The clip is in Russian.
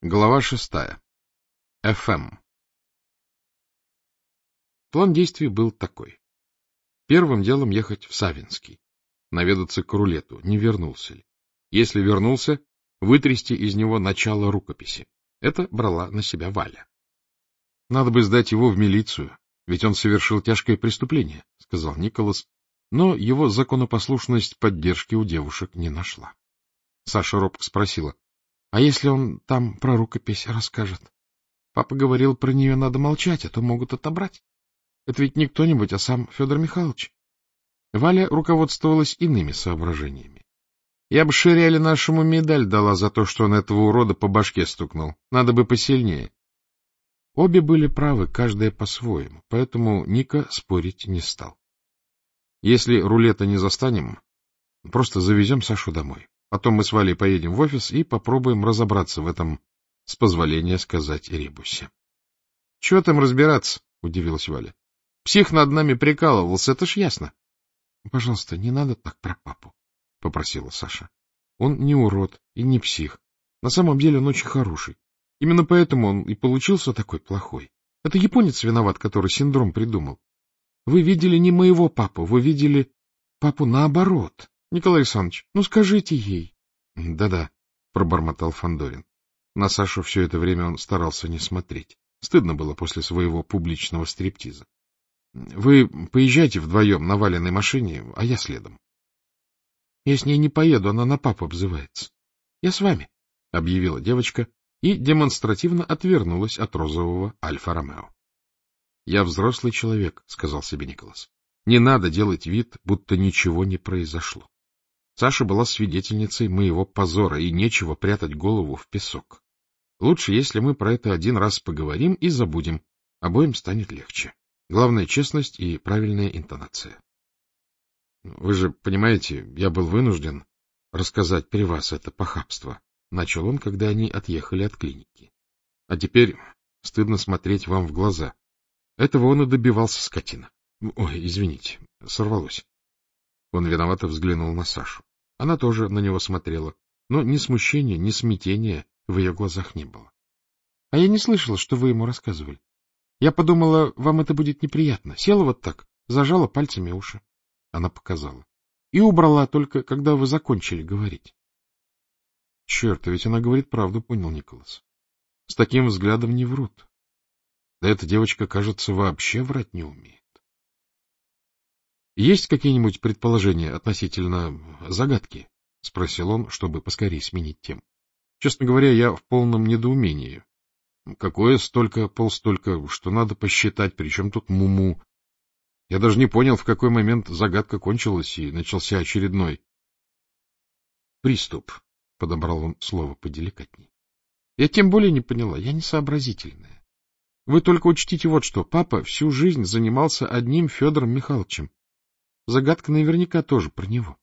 Глава 6. ФМ. План действий был такой. Первым делом ехать в Савинский, наведаться к рулету, не вернулся ли. Если вернулся, вытрясти из него начало рукописи. Это брала на себя Валя. — Надо бы сдать его в милицию, ведь он совершил тяжкое преступление, — сказал Николас, но его законопослушность поддержки у девушек не нашла. Саша робко спросила: — А если он там про рукопись расскажет? Папа говорил, про нее надо молчать, а то могут отобрать. Это ведь не кто-нибудь, а сам Федор Михайлович. Валя руководствовалась иными соображениями. Я бы Ширяле нашему медаль дала за то, что он этого урода по башке стукнул. Надо бы посильнее. Обе были правы, каждая по-своему, поэтому Ника спорить не стал. Если рулета не застанем, просто завезем Сашу домой. Потом мы с Валей поедем в офис и попробуем разобраться в этом, с позволения сказать, ребусе. — Чего там разбираться? — удивилась Валя. — Псих над нами прикалывался, это ж ясно. — Пожалуйста, не надо так про папу, — попросила Саша. — Он не урод и не псих. На самом деле он очень хороший. Именно поэтому он и получился такой плохой. Это японец виноват, который синдром придумал. Вы видели не моего папу, вы видели папу наоборот. Николай Александрович, ну скажите ей. Да-да, пробормотал Фандорин. На Сашу все это время он старался не смотреть. Стыдно было после своего публичного стриптиза. Вы поезжайте вдвоем на Валеной машине, а я следом. Я с ней не поеду, она на папу обзывается. Я с вами, объявила девочка и демонстративно отвернулась от розового Альфа-Ромео. Я взрослый человек, сказал себе Николас. Не надо делать вид, будто ничего не произошло. Саша была свидетельницей моего позора, и нечего прятать голову в песок. Лучше, если мы про это один раз поговорим и забудем. Обоим станет легче. Главное — честность и правильная интонация. Вы же понимаете, я был вынужден рассказать при вас это похабство. Начал он, когда они отъехали от клиники. А теперь стыдно смотреть вам в глаза. Этого он и добивался, скотина. Ой, извините, сорвалось. Он виновато взглянул на Сашу. Она тоже на него смотрела, но ни смущения, ни смятения в ее глазах не было. — А я не слышала, что вы ему рассказывали. Я подумала, вам это будет неприятно. Села вот так, зажала пальцами уши. Она показала. И убрала только, когда вы закончили говорить. — Черт, ведь она говорит правду, понял Николас. С таким взглядом не врут. Да эта девочка, кажется, вообще врать не умеет. — Есть какие-нибудь предположения относительно загадки? — спросил он, чтобы поскорее сменить тему. Честно говоря, я в полном недоумении. Какое столько, полстолько, что надо посчитать, причем тут муму. Я даже не понял, в какой момент загадка кончилась и начался очередной приступ, — подобрал он слово поделикатней. Я тем более не поняла, я не сообразительная. Вы только учтите вот что, папа всю жизнь занимался одним Федором Михайловичем. Загадка наверняка тоже про него.